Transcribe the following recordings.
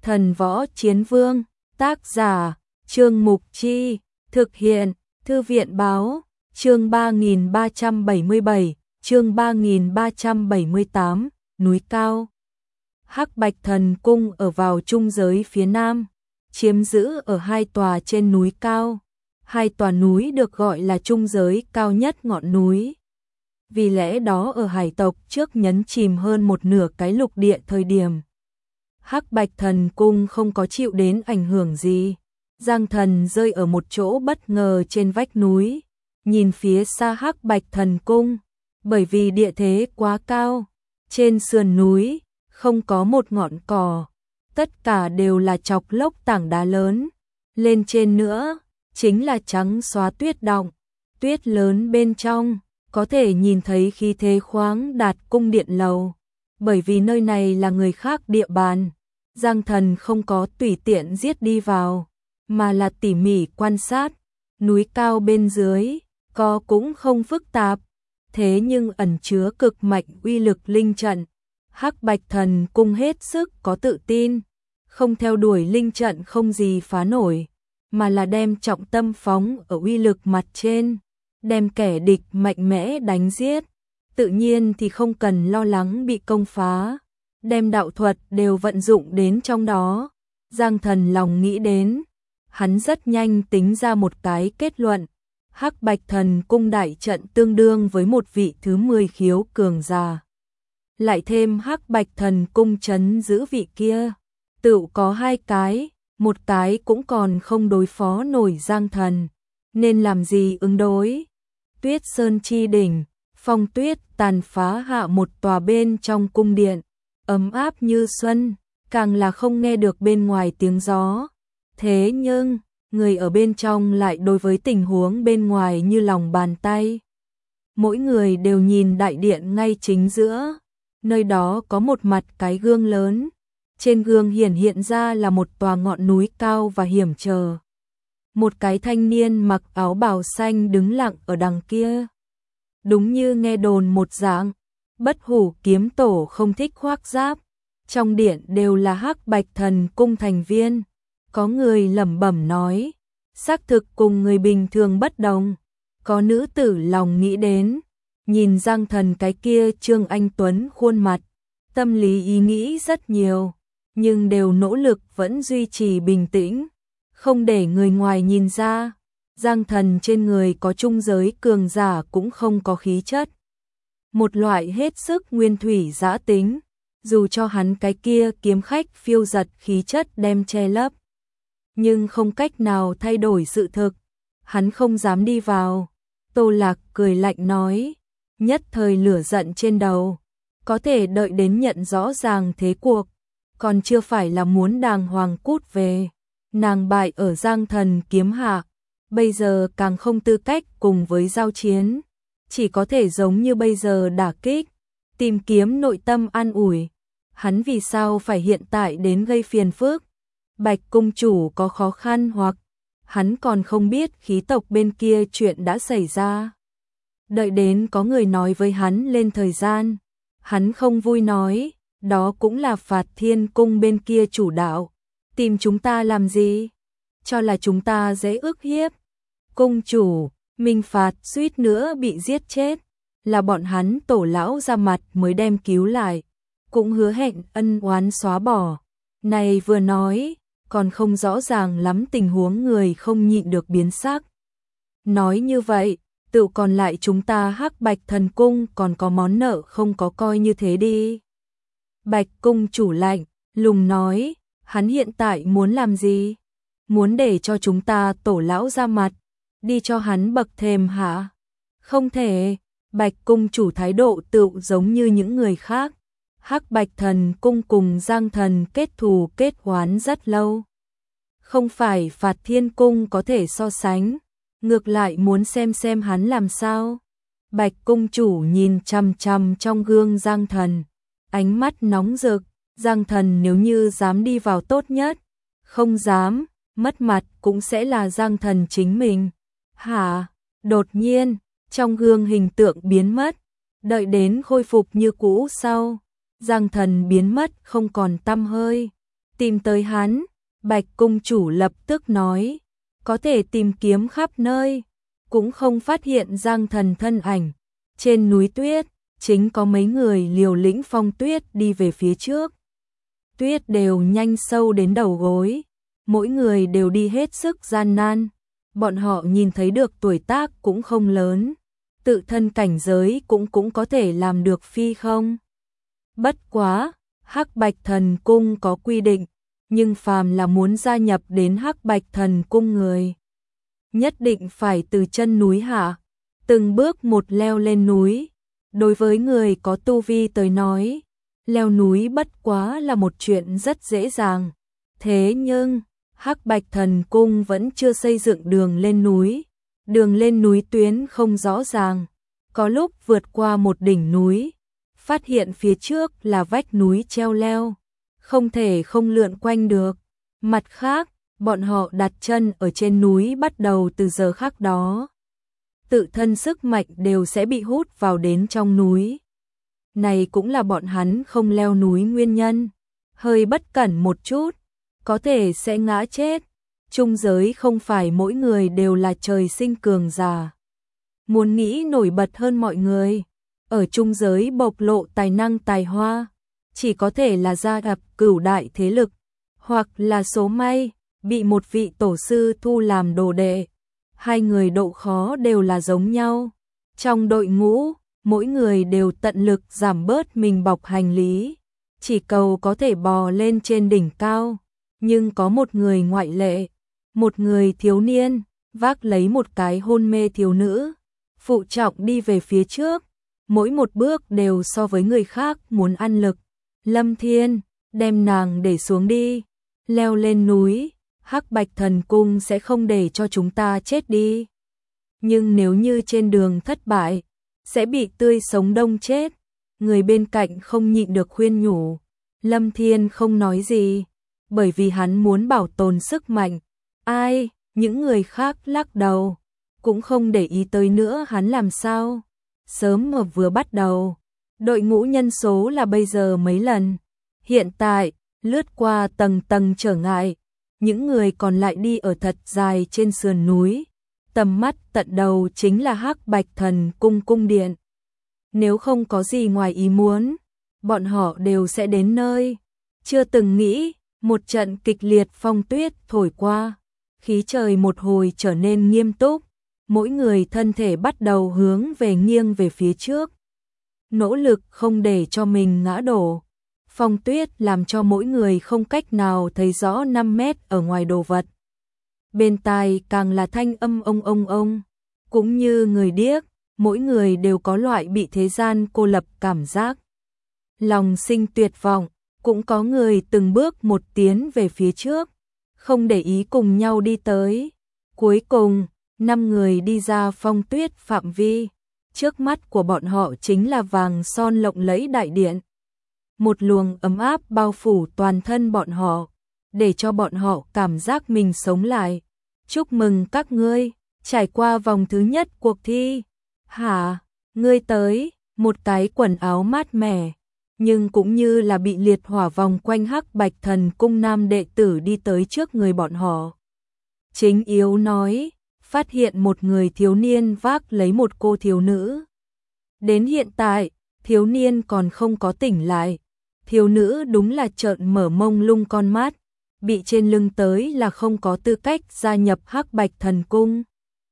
Thần Võ Chiến Vương, tác giả, Trương Mục Chi, thực hiện, Thư viện Báo, chương 3377, chương 3378, núi cao. Hắc Bạch Thần Cung ở vào trung giới phía nam, chiếm giữ ở hai tòa trên núi cao. Hai tòa núi được gọi là trung giới cao nhất ngọn núi. Vì lẽ đó ở hải tộc trước nhấn chìm hơn một nửa cái lục địa thời điểm Hắc Bạch Thần Cung không có chịu đến ảnh hưởng gì. Giang Thần rơi ở một chỗ bất ngờ trên vách núi, nhìn phía xa Hắc Bạch Thần Cung, bởi vì địa thế quá cao, trên sườn núi không có một ngọn cỏ, tất cả đều là chọc lốc tảng đá lớn, lên trên nữa chính là trắng xóa tuyết đọng, tuyết lớn bên trong, có thể nhìn thấy khí thế khoáng đạt cung điện lầu. Bởi vì nơi này là người khác địa bàn, Giang Thần không có tùy tiện giết đi vào, mà là tỉ mỉ quan sát. Núi cao bên dưới, có cũng không phức tạp, thế nhưng ẩn chứa cực mạnh uy lực linh trận. Hắc Bạch Thần Cung hết sức có tự tin, không theo đuổi linh trận không gì phá nổi, mà là đem trọng tâm phóng ở uy lực mặt trên, đem kẻ địch mạnh mẽ đánh giết, tự nhiên thì không cần lo lắng bị công phá, đem đạo thuật đều vận dụng đến trong đó. Giang Thần lòng nghĩ đến, hắn rất nhanh tính ra một cái kết luận, Hắc Bạch Thần Cung đại trận tương đương với một vị thứ 10 khiếu cường giả. Lại thêm Hắc Bạch Thần Cung trấn giữ vị kia, tự có hai cái, một cái cũng còn không đối phó nổi Giang Thần, nên làm gì ứng đối. Tuyết Sơn chi đỉnh, phong tuyết tàn phá hạ một tòa bên trong cung điện, ấm áp như xuân, càng là không nghe được bên ngoài tiếng gió. Thế nhưng, người ở bên trong lại đối với tình huống bên ngoài như lòng bàn tay. Mỗi người đều nhìn đại điện ngay chính giữa, nơi đó có một mặt cái gương lớn, trên gương hiện ra là một tòa ngọn núi cao và hiểm trở. Một cái thanh niên mặc áo bào xanh đứng lặng ở đằng kia. Đúng như nghe đồn một dạng, Bất Hủ kiếm tổ không thích khoác giáp. Trong điện đều là Hắc Bạch Thần Cung thành viên. Có người lẩm bẩm nói, xác thực cùng người bình thường bất đồng. Có nữ tử lòng nghĩ đến, nhìn Giang Thần cái kia Trương Anh Tuấn khuôn mặt, tâm lý ý nghĩ rất nhiều, nhưng đều nỗ lực vẫn duy trì bình tĩnh, không để người ngoài nhìn ra. Giang Thần trên người có trung giới cường giả cũng không có khí chất, một loại hết sức nguyên thủy dã tính, dù cho hắn cái kia kiếm khách phiêu giật khí chất đem che lấp, nhưng không cách nào thay đổi sự thực, hắn không dám đi vào. Tô Lạc cười lạnh nói, nhất thời lửa giận trên đầu, có thể đợi đến nhận rõ ràng thế cuộc, còn chưa phải là muốn đàng hoàng cút về. Nàng bại ở Giang Thần kiếm hạ, bây giờ càng không tư cách cùng với giao chiến, chỉ có thể giống như bây giờ đả kích, tìm kiếm nội tâm an ủi. Hắn vì sao phải hiện tại đến gây phiền phức? Bạch cung chủ có khó khăn hoặc hắn còn không biết khí tộc bên kia chuyện đã xảy ra. Đợi đến có người nói với hắn lên thời gian, hắn không vui nói, đó cũng là Phạt Thiên Cung bên kia chủ đạo, tìm chúng ta làm gì? Cho là chúng ta dễ ức hiếp. Cung chủ, Minh Phạt suýt nữa bị giết chết, là bọn hắn tổ lão ra mặt mới đem cứu lại, cũng hứa hẹn ân oán xóa bỏ. Này vừa nói, còn không rõ ràng lắm tình huống, người không nhịn được biến sắc. Nói như vậy, tự còn lại chúng ta Hắc Bạch Thần Cung còn có món nợ không có, coi như thế đi. Bạch cung chủ lạnh lùng nói, hắn hiện tại muốn làm gì? Muốn để cho chúng ta tổ lão ra mặt, đi cho hắn bậc thềm hả? Không thể. Bạch cung chủ thái độ tự giống như những người khác. Hắc Bạch Thần Cung cùng Giang Thần kết thù kết oán rất lâu, không phải Phạt Thiên Cung có thể so sánh, ngược lại muốn xem hắn làm sao. Bạch cung chủ nhìn chằm chằm trong gương Giang Thần, ánh mắt nóng rực. Giang Thần nếu như dám đi vào tốt nhất, không dám, mất mặt cũng sẽ là Giang Thần chính mình. Hả? Đột nhiên, trong gương hình tượng biến mất, đợi đến khôi phục như cũ sau, Giang Thần biến mất không còn tăm hơi. Tìm tới hắn, Bạch cung chủ lập tức nói, có thể tìm kiếm khắp nơi, cũng không phát hiện Giang Thần thân ảnh. Trên núi tuyết, chính có mấy người liều lĩnh phong tuyết đi về phía trước. Tuyết đều nhanh sâu đến đầu gối, mỗi người đều đi hết sức gian nan. Bọn họ nhìn thấy được tuổi tác cũng không lớn, tự thân cảnh giới cũng có thể làm được phi không. Bất quá, Hắc Bạch Thần Cung có quy định, nhưng phàm là muốn gia nhập đến Hắc Bạch Thần Cung người, nhất định phải từ chân núi hạ, từng bước một leo lên núi. Đối với người có tu vi tới nói, leo núi bất quá là một chuyện rất dễ dàng. Thế nhưng, Hắc Bạch Thần Cung vẫn chưa xây dựng đường lên núi. Đường lên núi tuyến không rõ ràng. Có lúc vượt qua một đỉnh núi, phát hiện phía trước là vách núi treo leo, không thể không lượn quanh được. Mặt khác, bọn họ đặt chân ở trên núi bắt đầu từ giờ khắc đó, tự thân sức mạnh đều sẽ bị hút vào đến trong núi. Này cũng là bọn hắn không leo núi nguyên nhân. Hơi bất cẩn một chút, có thể sẽ ngã chết. Trung giới không phải mỗi người đều là trời sinh cường giả. Muốn nghĩ nổi bật hơn mọi người, ở trung giới bộc lộ tài năng tài hoa, chỉ có thể là gia nhập cửu đại thế lực, hoặc là số may, bị một vị tổ sư thu làm đồ đệ. Hai người độ khó đều là giống nhau. Trong đội ngũ, mỗi người đều tận lực giảm bớt mình bọc hành lý, chỉ cầu có thể bò lên trên đỉnh cao. Nhưng có một người ngoại lệ, một người thiếu niên, vác lấy một cái hôn mê thiếu nữ, phụ trọng đi về phía trước, mỗi một bước đều so với người khác muốn ăn lực. Lâm Thiên, đem nàng để xuống đi, leo lên núi, Hắc Bạch Thần Cung sẽ không để cho chúng ta chết đi. Nhưng nếu như trên đường thất bại, sẽ bị tươi sống đông chết. Người bên cạnh không nhịn được khuyên nhủ. Lâm Thiên không nói gì, bởi vì hắn muốn bảo tồn sức mạnh. Ai, những người khác lắc đầu, cũng không để ý tới nữa hắn làm sao. Sớm mà vừa bắt đầu, đội ngũ nhân số là bây giờ mấy lần. Hiện tại, lướt qua tầng tầng trở ngại, những người còn lại đi ở thật dài trên sườn núi. Tầm mắt tận đầu chính là Hắc Bạch Thần Cung cung điện. Nếu không có gì ngoài ý muốn, bọn họ đều sẽ đến nơi. Chưa từng nghĩ, một trận kịch liệt phong tuyết thổi qua, khí trời một hồi trở nên nghiêm túc, mỗi người thân thể bắt đầu hướng về nghiêng về phía trước, nỗ lực không để cho mình ngã đổ. Phong tuyết làm cho mỗi người không cách nào thấy rõ 5 mét ở ngoài đồ vật. Bên tai càng là thanh âm ông, cũng như người điếc, mỗi người đều có loại bị thế gian cô lập cảm giác. Lòng sinh tuyệt vọng, cũng có người từng bước một tiến về phía trước, không để ý cùng nhau đi tới. Cuối cùng, 5 người đi ra phong tuyết phạm vi, trước mắt của bọn họ chính là vàng son lộng lẫy đại điện. Một luồng ấm áp bao phủ toàn thân bọn họ, để cho bọn họ cảm giác mình sống lại. Chúc mừng các ngươi, trải qua vòng thứ nhất cuộc thi. Hả, ngươi tới, một cái quần áo mát mẻ, nhưng cũng như là bị liệt hỏa vòng quanh Hắc Bạch Thần Cung nam đệ tử đi tới trước người bọn họ. Chính yếu nói, phát hiện một người thiếu niên vác lấy một cô thiếu nữ. Đến hiện tại, thiếu niên còn không có tỉnh lại. Thiếu nữ đúng là trợn mở mông lung con mắt, bị trên lưng tới là không có tư cách gia nhập Hắc Bạch Thần Cung.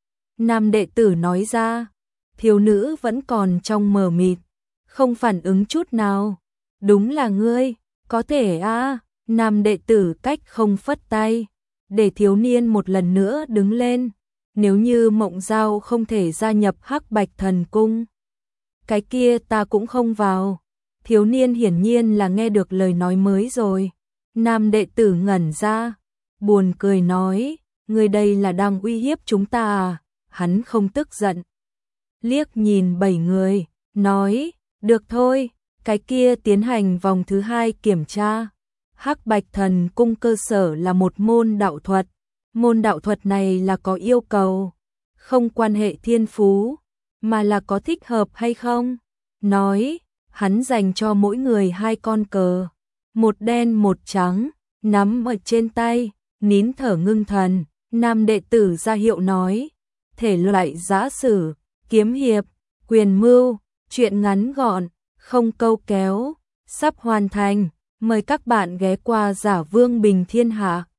Nam đệ tử nói ra, thiếu nữ vẫn còn trong mờ mịt, không phản ứng chút nào. Đúng là ngươi, có thể à? Nam đệ tử cách không phất tay, để thiếu niên một lần nữa đứng lên. Nếu như Mộng Giao không thể gia nhập Hắc Bạch Thần Cung, cái kia ta cũng không vào. Thiếu niên hiển nhiên là nghe được lời nói mới rồi. Nam đệ tử ngẩn ra, buồn cười nói, người đây là đang uy hiếp chúng ta à? Hắn không tức giận, liếc nhìn 7 người, nói, được thôi, cái kia tiến hành vòng thứ 2 kiểm tra. Hắc Bạch Thần Cung cơ sở là một môn đạo thuật. Môn đạo thuật này là có yêu cầu, không quan hệ thiên phú, mà là có thích hợp hay không. Nói, hắn dành cho mỗi người 2 con cờ, một đen một trắng, nắm ở trên tay, nín thở ngưng thần, nam đệ tử ra hiệu nói, thể loại giã sử, kiếm hiệp, quyền mưu, truyện ngắn gọn, không câu kéo, sắp hoàn thành, mời các bạn ghé qua Giả Vương Bình Thiên Hạ.